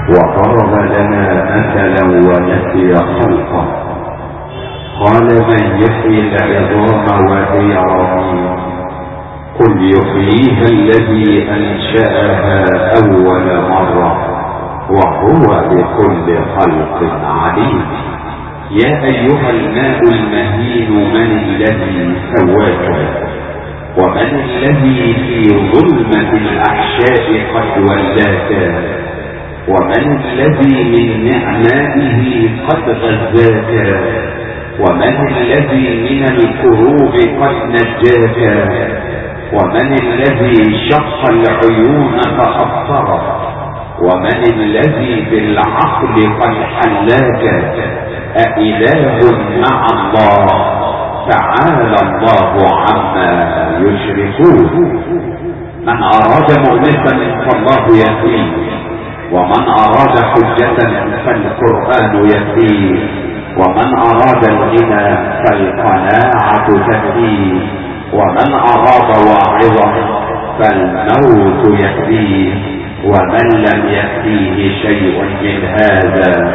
وضرب لنا مثلا ونسي خلقه. قال من يحيي العظام وهي رميم؟ قل يحييها الذي انشاها اول مره وهو بكل خلق عليم. يا ايها الماء المهين من الذي سواك؟ ومن الذي في ظلمة الاحشاء قد ولاك؟ ومن الذي من نعمائه قد غذاك؟ ومن الذي من الكروب قد نجاك؟ ومن الذي شق العيون فأبصرك؟ ومن الذي بالعقل قد حلاك؟ أإله مع الله؟ تعالى الله عما يشركون. من أراد مؤنسا فالله يهديه، ومن أراد حجة فالقرآن يهديه، ومن أراد الغنى فالقناعة تهديه، ومن أراد واعظا فالموت يهديه، ومن لم يهديه شيء من هذا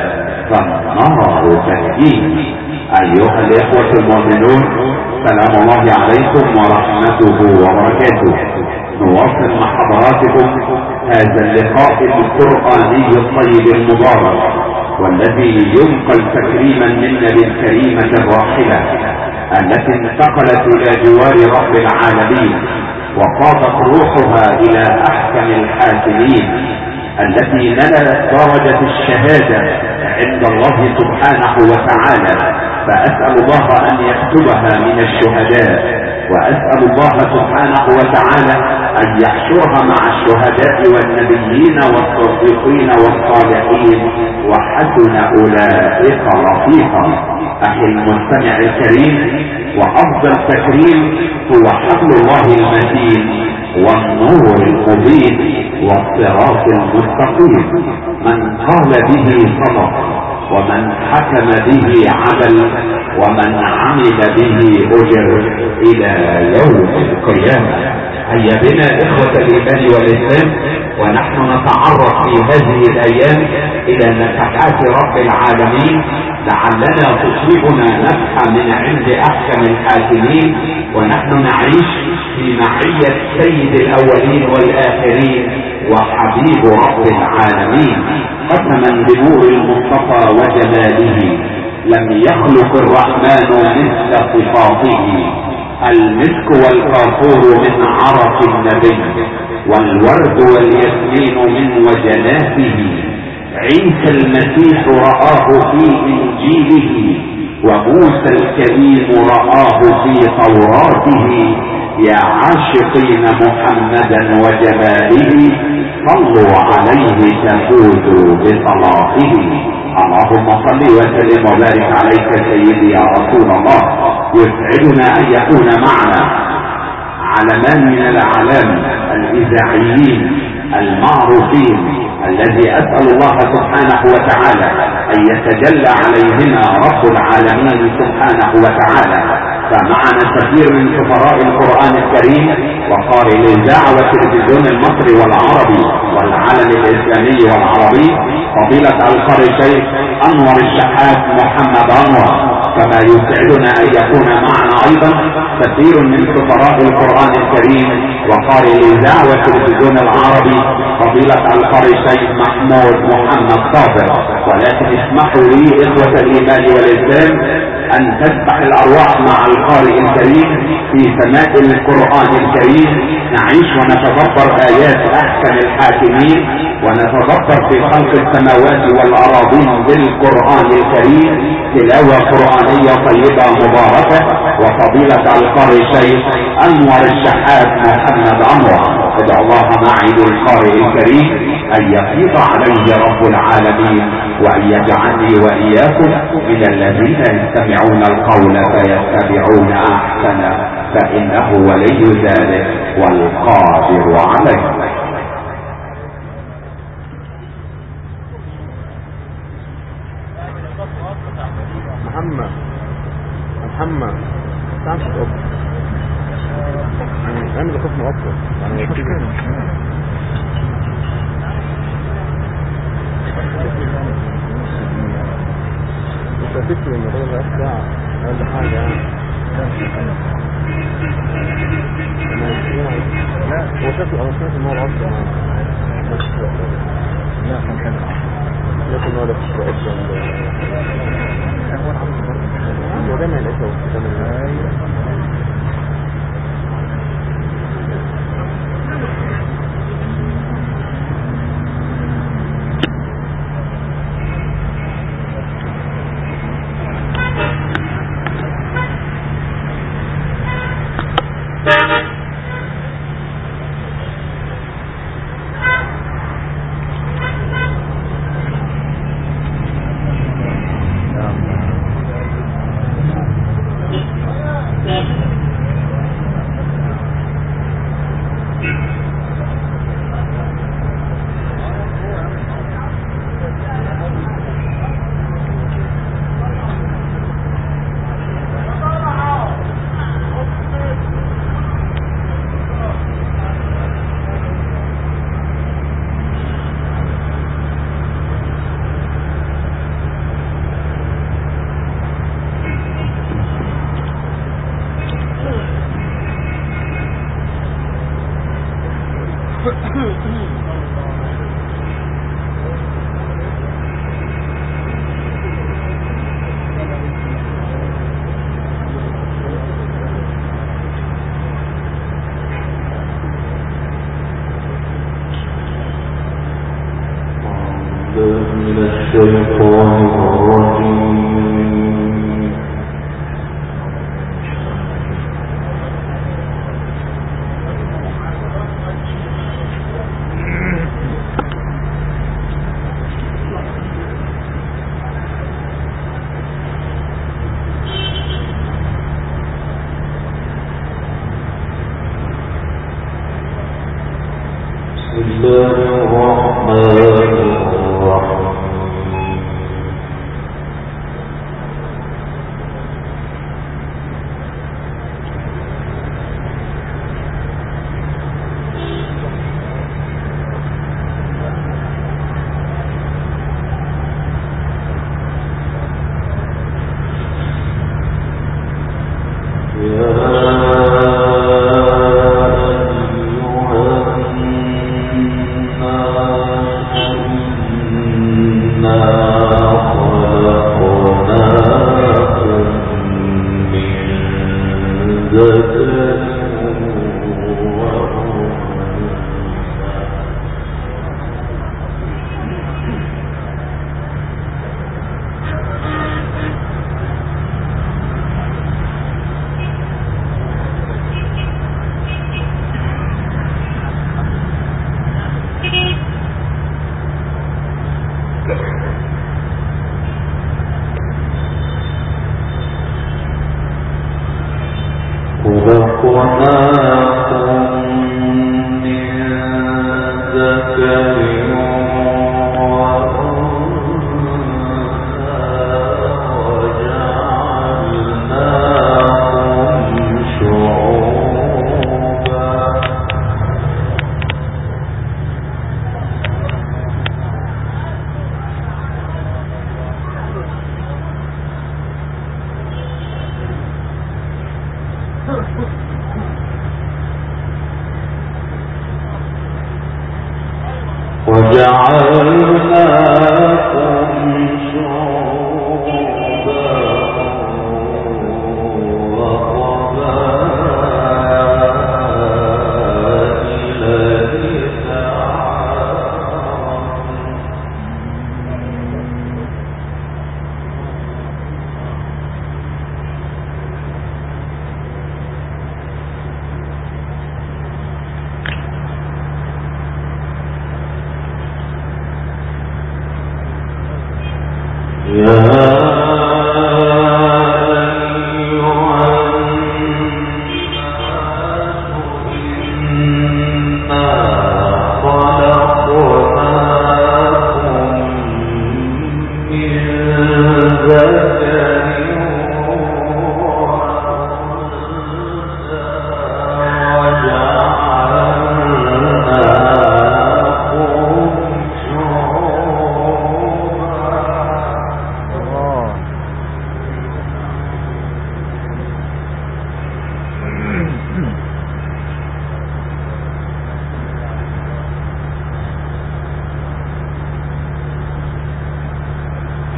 فالنار تهديه. أيها الإخوة المؤمنون، سلام الله عليكم ورحمته وبركاته. نواصل مع حضراتكم هذا اللقاء القرآني الطيب المبارك، والذي ينقل تكريما منا للكريمة الراحلة التي انتقلت الى جوار رب العالمين وقادت روحها الى احكم الحاكمين، التي نلت درجة الشهادة عند الله سبحانه وتعالى. فاسأل الله ان يكتبها من الشهداء، واسأل الله سبحانه وتعالى ان يحشرها مع الشهداء والنبيين والصديقين والصالحين، وحسن اولئك رفيقا. اخي المستمع الكريم، وافضل تكريم هو حبل الله المتين والنور المبين والصراط المستقيم. من قال به صدق، ومن حكم به عدل، ومن عمل به اجر الى يوم القيامة. هيا بنا اخوة الايمان والاسلام ونحن نتعرض في هذه الايام الى نفحات رب العالمين، لعلنا تصيبنا نفحة من عند احكم الحاكمين، ونحن نعيش في معية سيد الاولين والاخرين وحبيب رب العالمين. قسما بنور المصطفى وجماله لم يخلق الرحمن مثل صفاته. المسك والكافور من عرق النبي، والورد والياسمين من وجناته. عيسى المسيح رآه في انجيله، وموسى الكريم رآه في توراته. يا عاشقين محمدا وجماله صلوا عليه تفوزوا بصلاته. اللهم صل وسلم وبارك عليك سيدي يا رسول الله. يسعدنا ان يكون معنا علمان من الاعلام الاذاعيين المعروفين، الذي اسال الله سبحانه وتعالى ان يتجلى عليهما رب العالمين سبحانه وتعالى. فمعنا كثير من سفراء القرآن الكريم وقارئ الاذاعة والتلفزيون المصري والعربي والعالم الاسلامي والعربي، فضيلة القارئ الشيخ انور الشحات محمد انور. كما يسعدنا ان يكون معنا ايضا كثير من سفراء القرآن الكريم وقارئ الاذاعة والتلفزيون العربي، فضيلة القارئ الشيخ محمود محمد صابر. ولكن اسمحوا لي اخوة الايمان والاسلام ان تسبح الارواح مع القارئ الكريم في سماء القرآن الكريم. نعيش ونتدبر ايات احكم الحاكمين، ونتدبر في خلق السماوات والأراضين بالقرآن الكريم تلاوة قرآنية طيبة مباركة. وفضيلة القارئ الشيخ انور الشحات محمد انور، ادعو الله معي للقارئ الكريم ان يفيض عليه رب العالمين، وان يجعلني واياكم من الذين يستمعون القول فيتبعون احسنه، فانه ولي ذلك والقادر عليه. محمد تعال تقف. انا اللي كفنا اكتر، انا مش مشكله. تكتب ان الراجل بقى ساعة اقل حاجة يعني. لا هو شكله انا سمعت ان هو العصر لا كان حلو لكن هو ده فكرة اصلا هو العصر هو جامع الاسا ايوه من الشيطان الرجيم بسم الله الرحمن الرحيم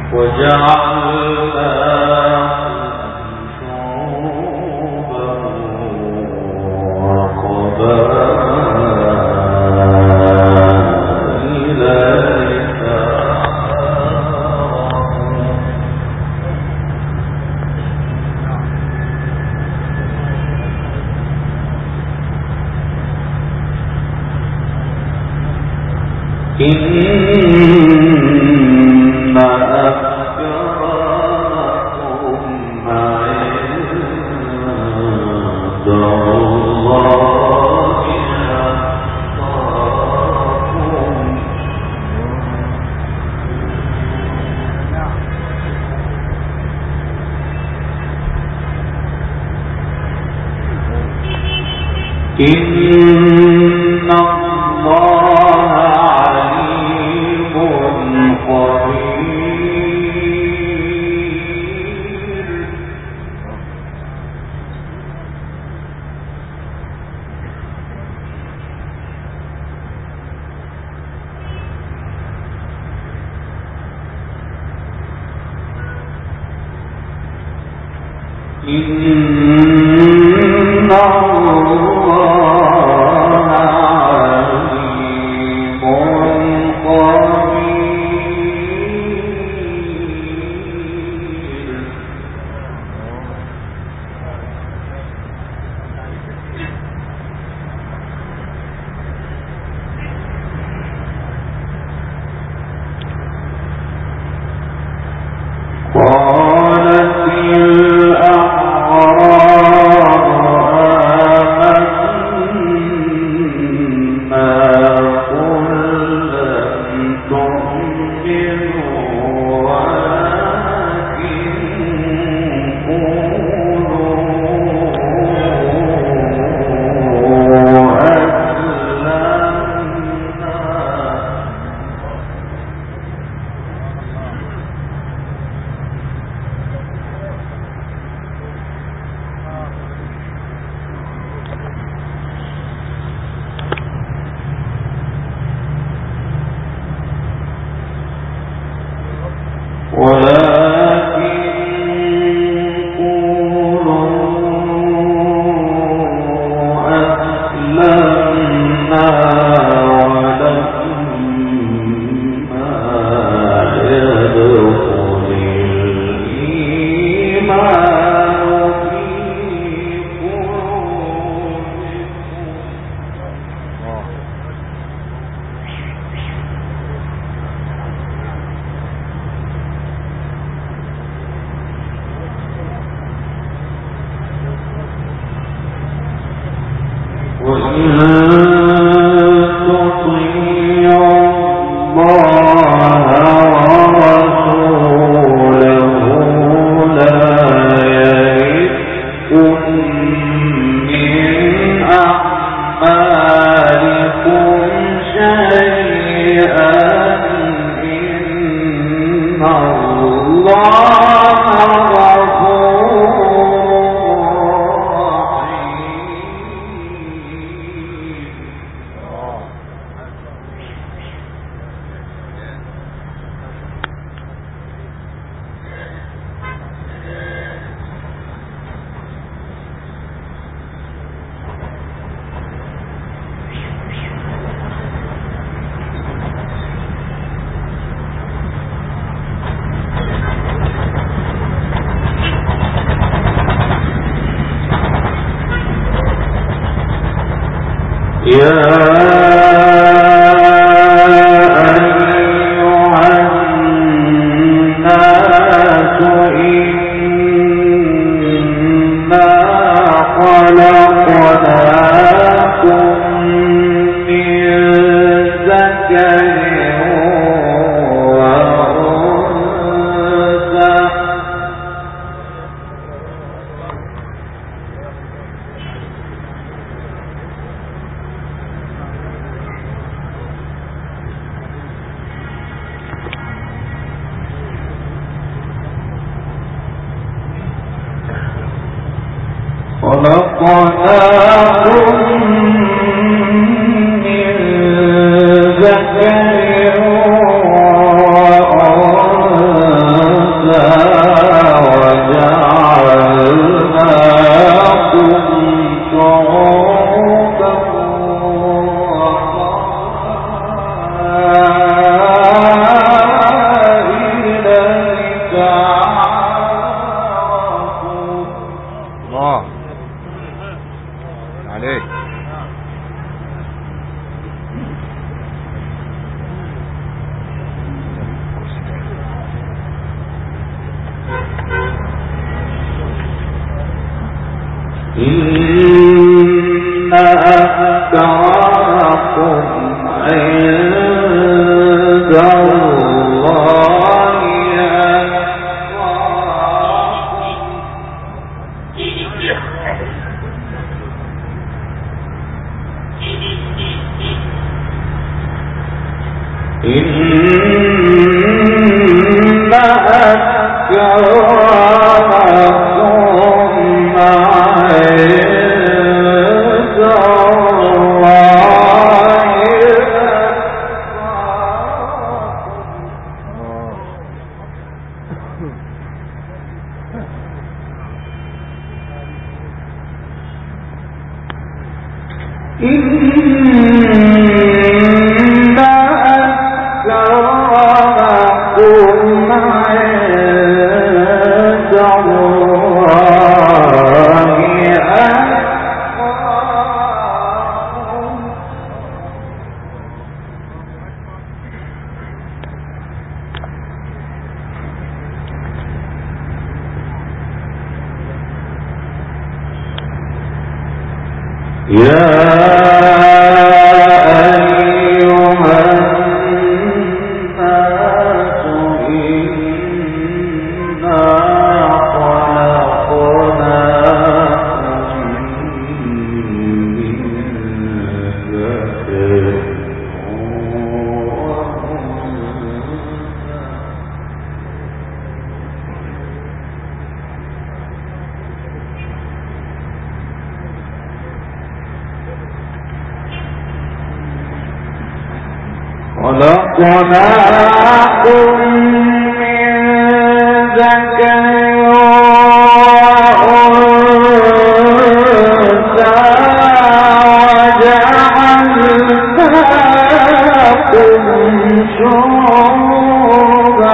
إن الله عليم خبير. إن خلقناكم من ذكر خلقناكم من ذكر وأنثى وجعلناكم شعوبا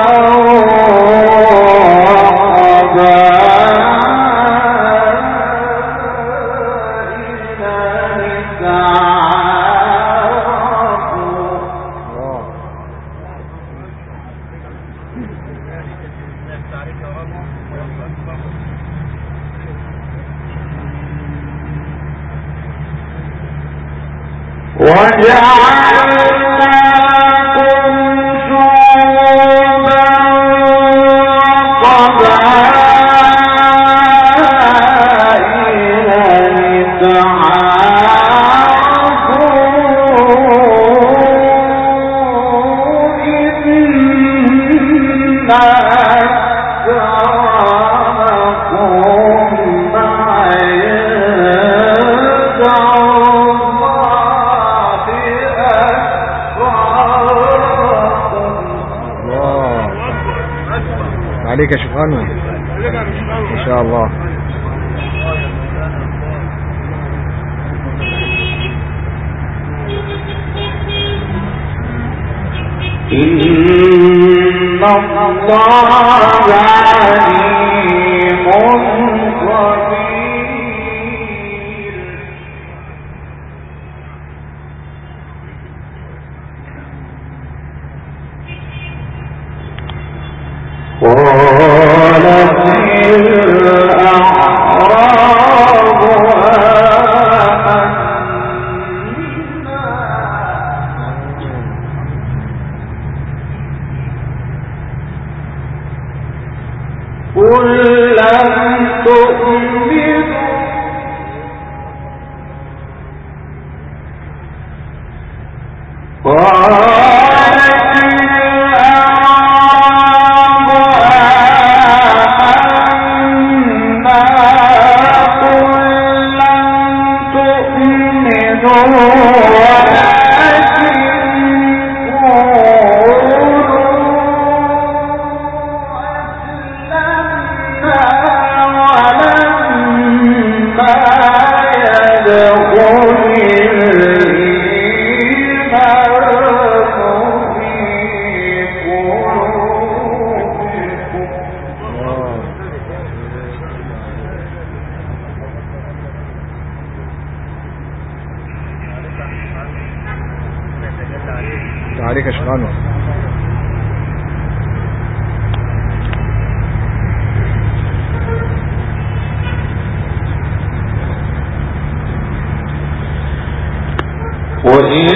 عليك يا شيخانو ان شاء الله. إن الله عليم خبير. قالت الأعراب قل لم تؤمنوا عليك يا شيخانو. وإن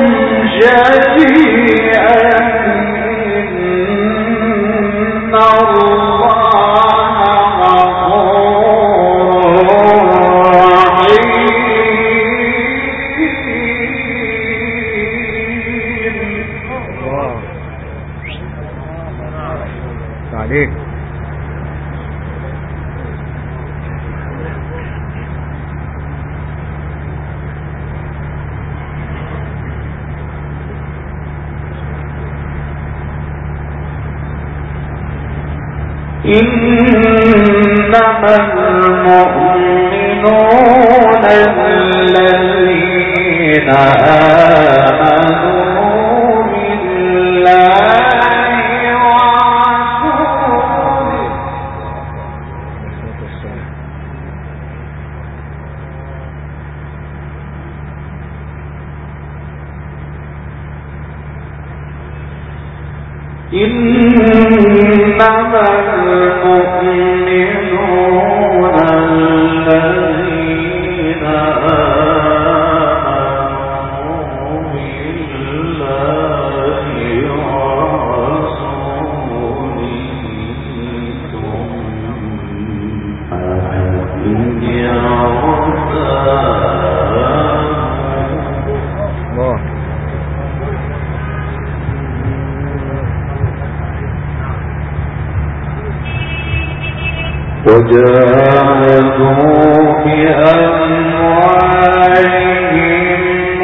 إنما المؤمنون الذين آمنوا بالله ورسوله إنما المؤمنون الذين آمنوا بالله ورسوله ثم يرتابوا وجاهدوا بأموالهم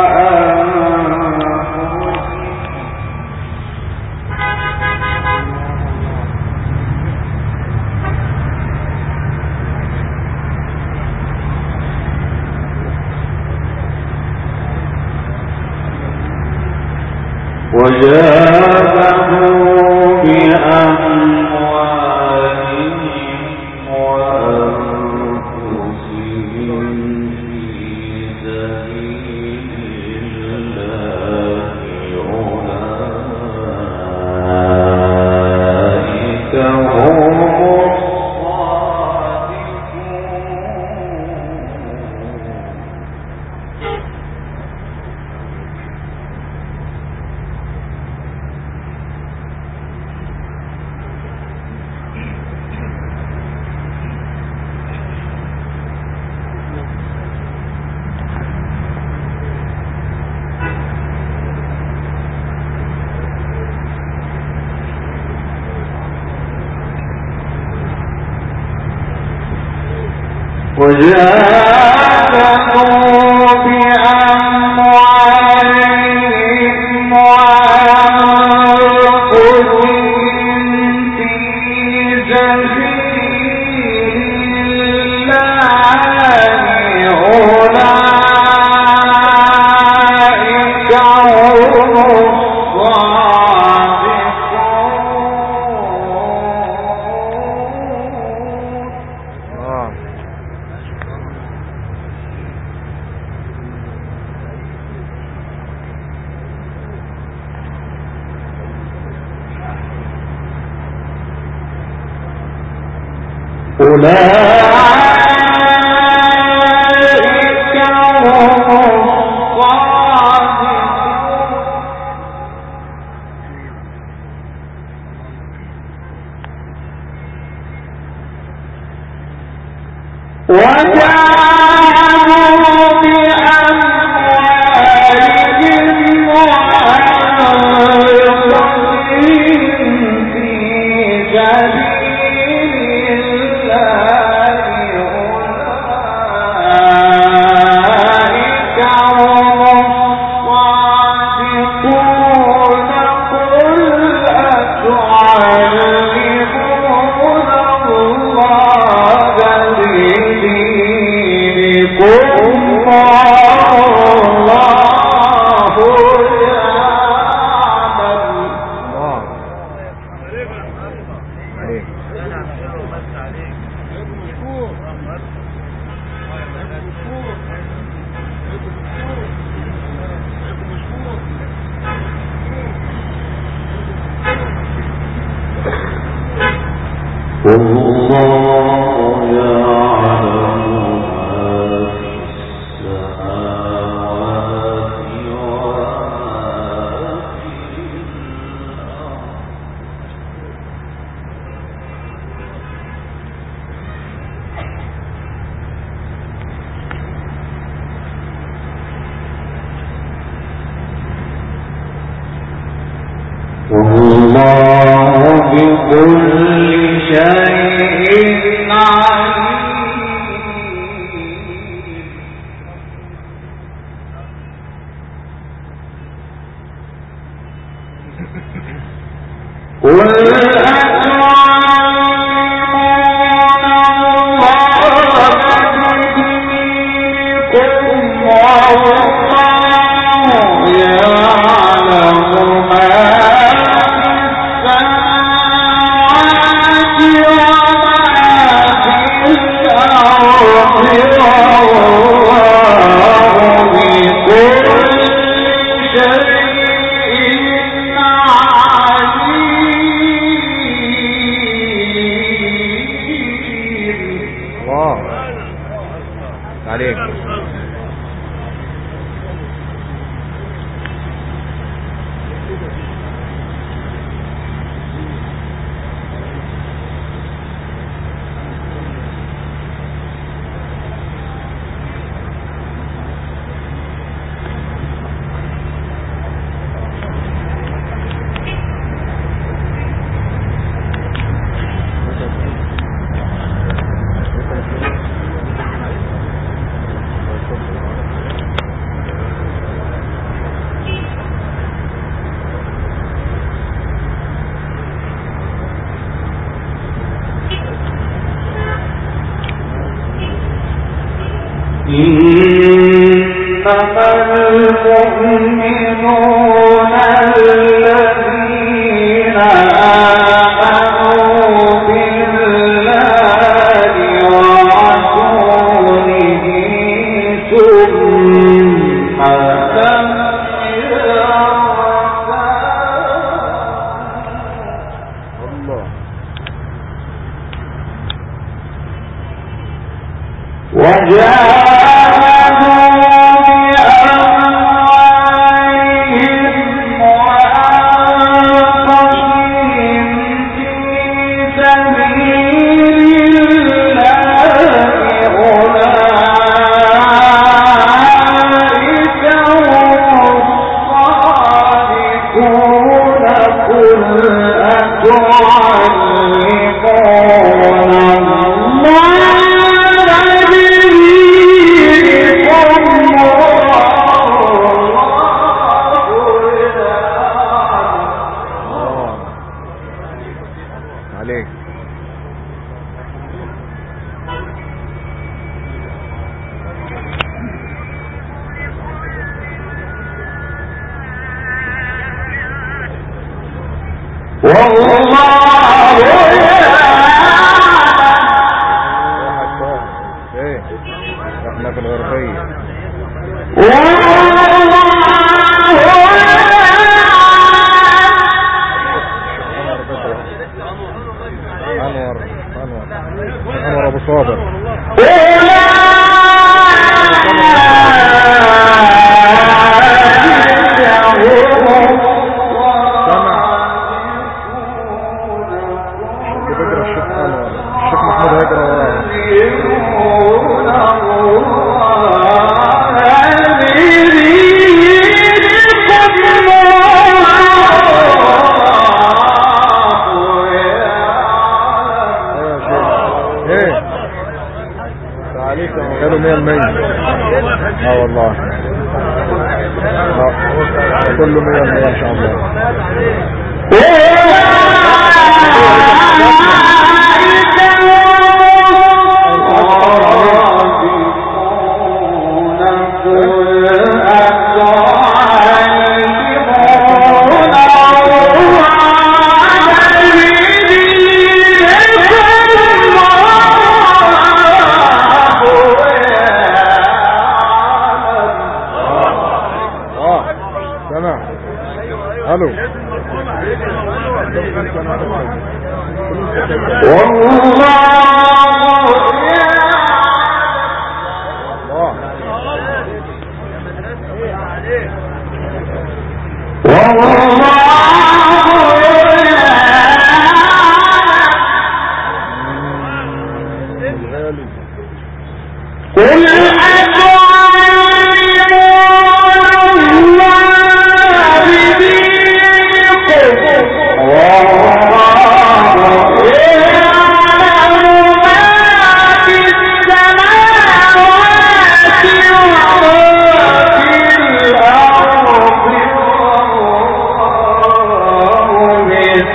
بأموالهم وأنفسهم في سبيل الله أولئك هم والله يعلم ما في السماوات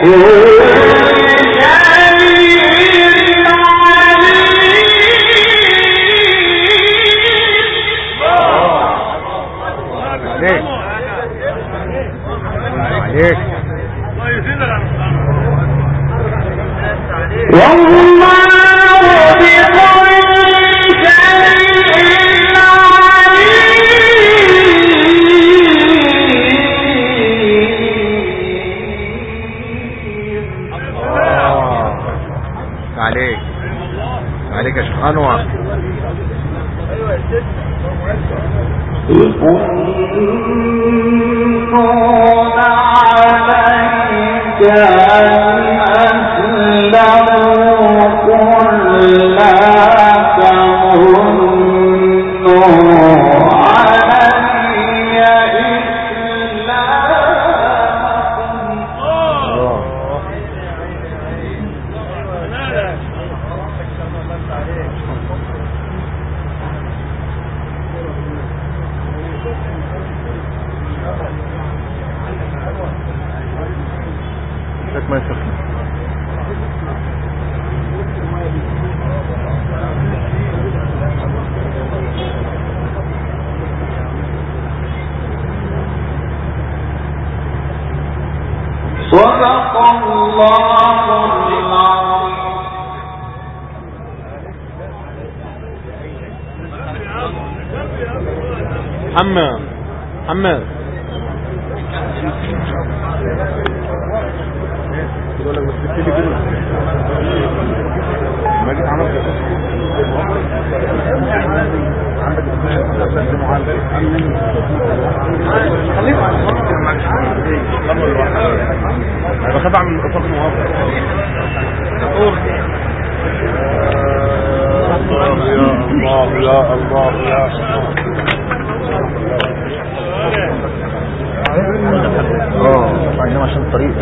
عليك يا شيخ انور. ما يسخن. صدق الله العظيم. حماد يقول لك بس تكتبي كده ما جيت عملت انا بخاف اعمل اصابه موافق يا الله يا الله عشان الطريق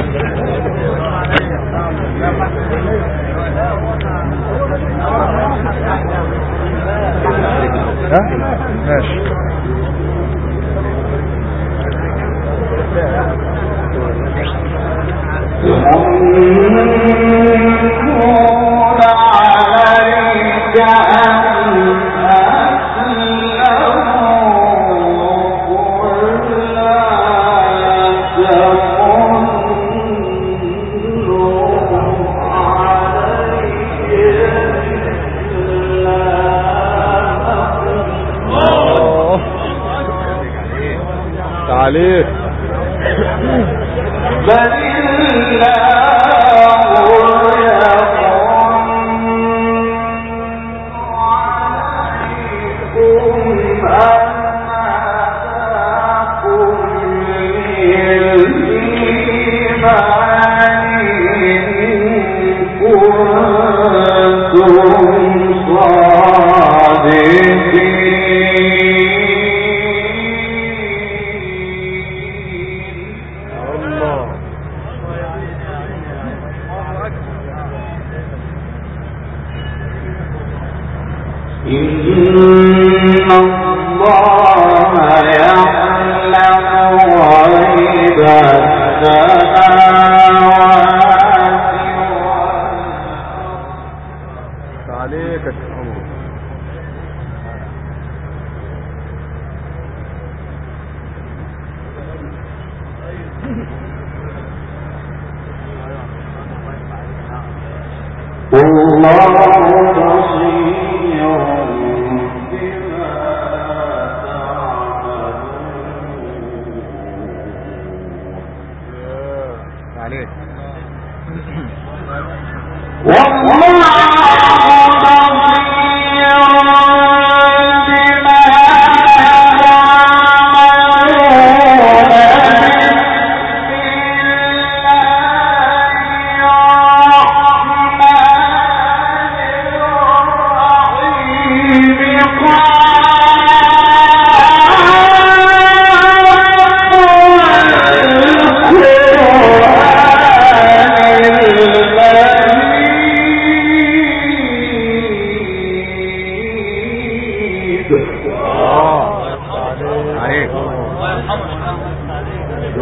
ماشي عليه بل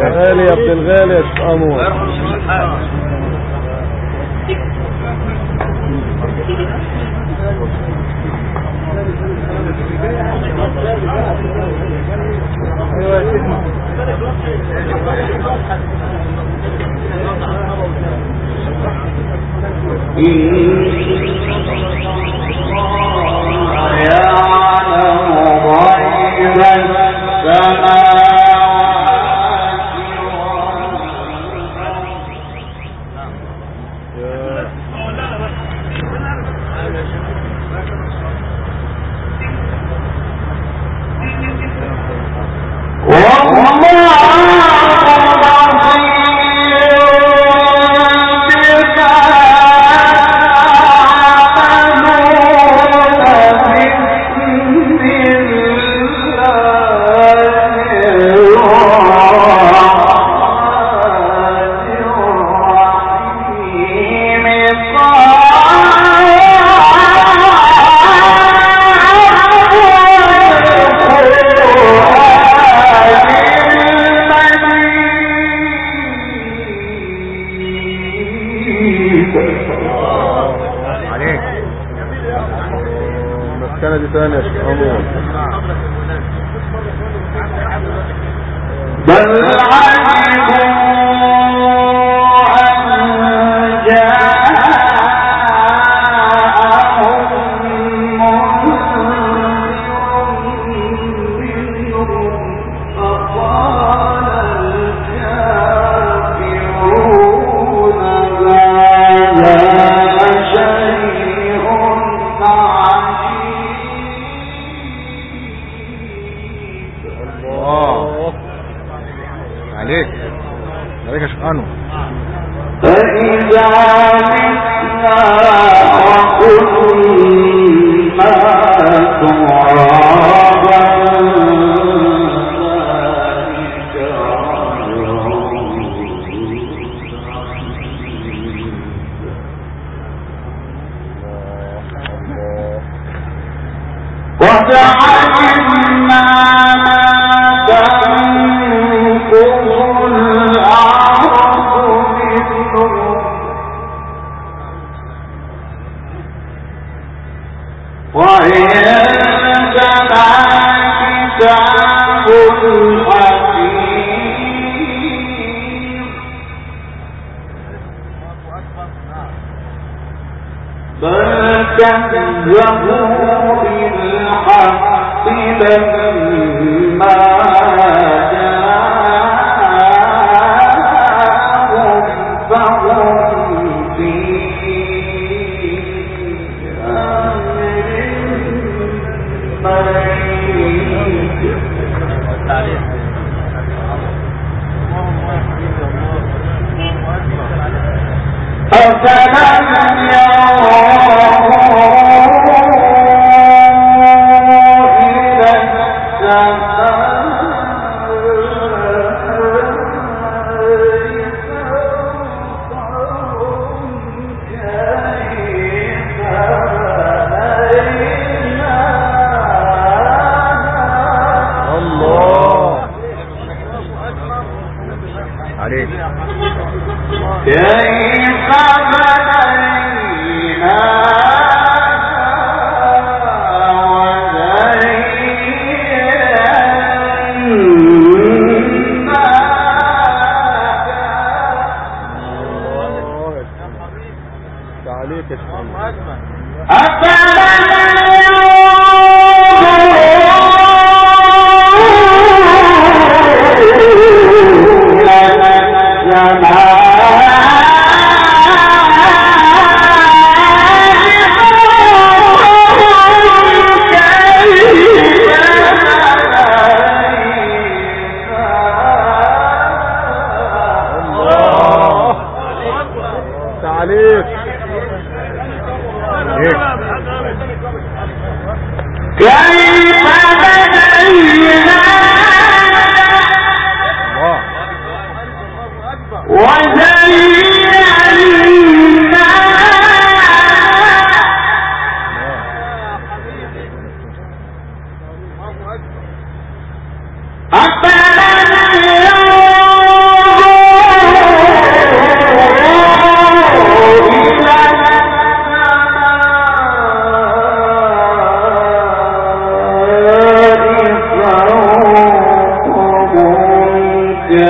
يا غالي يا ابن الغالي يا شيخ انور.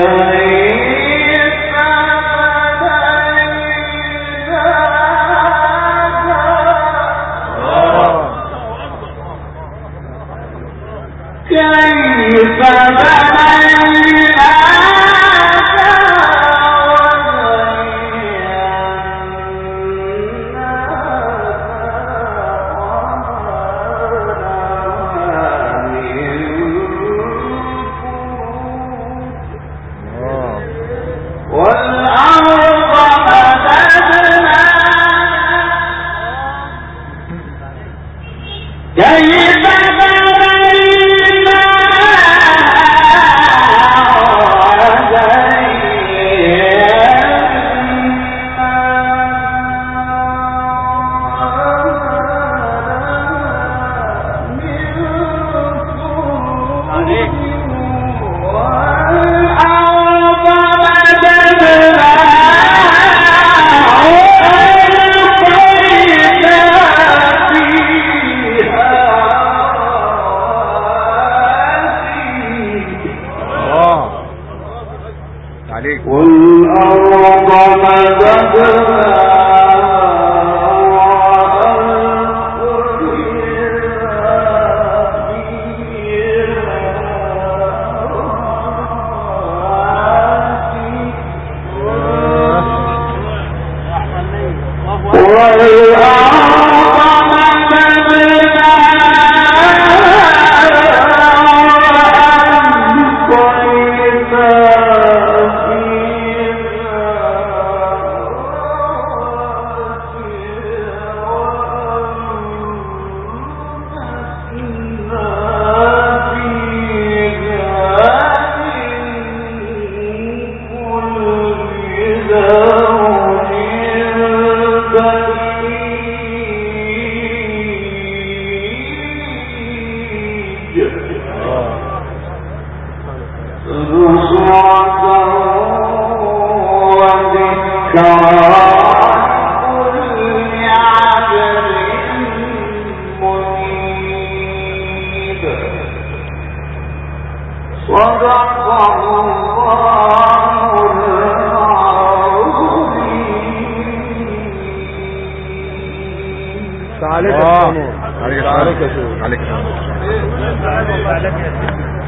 عليك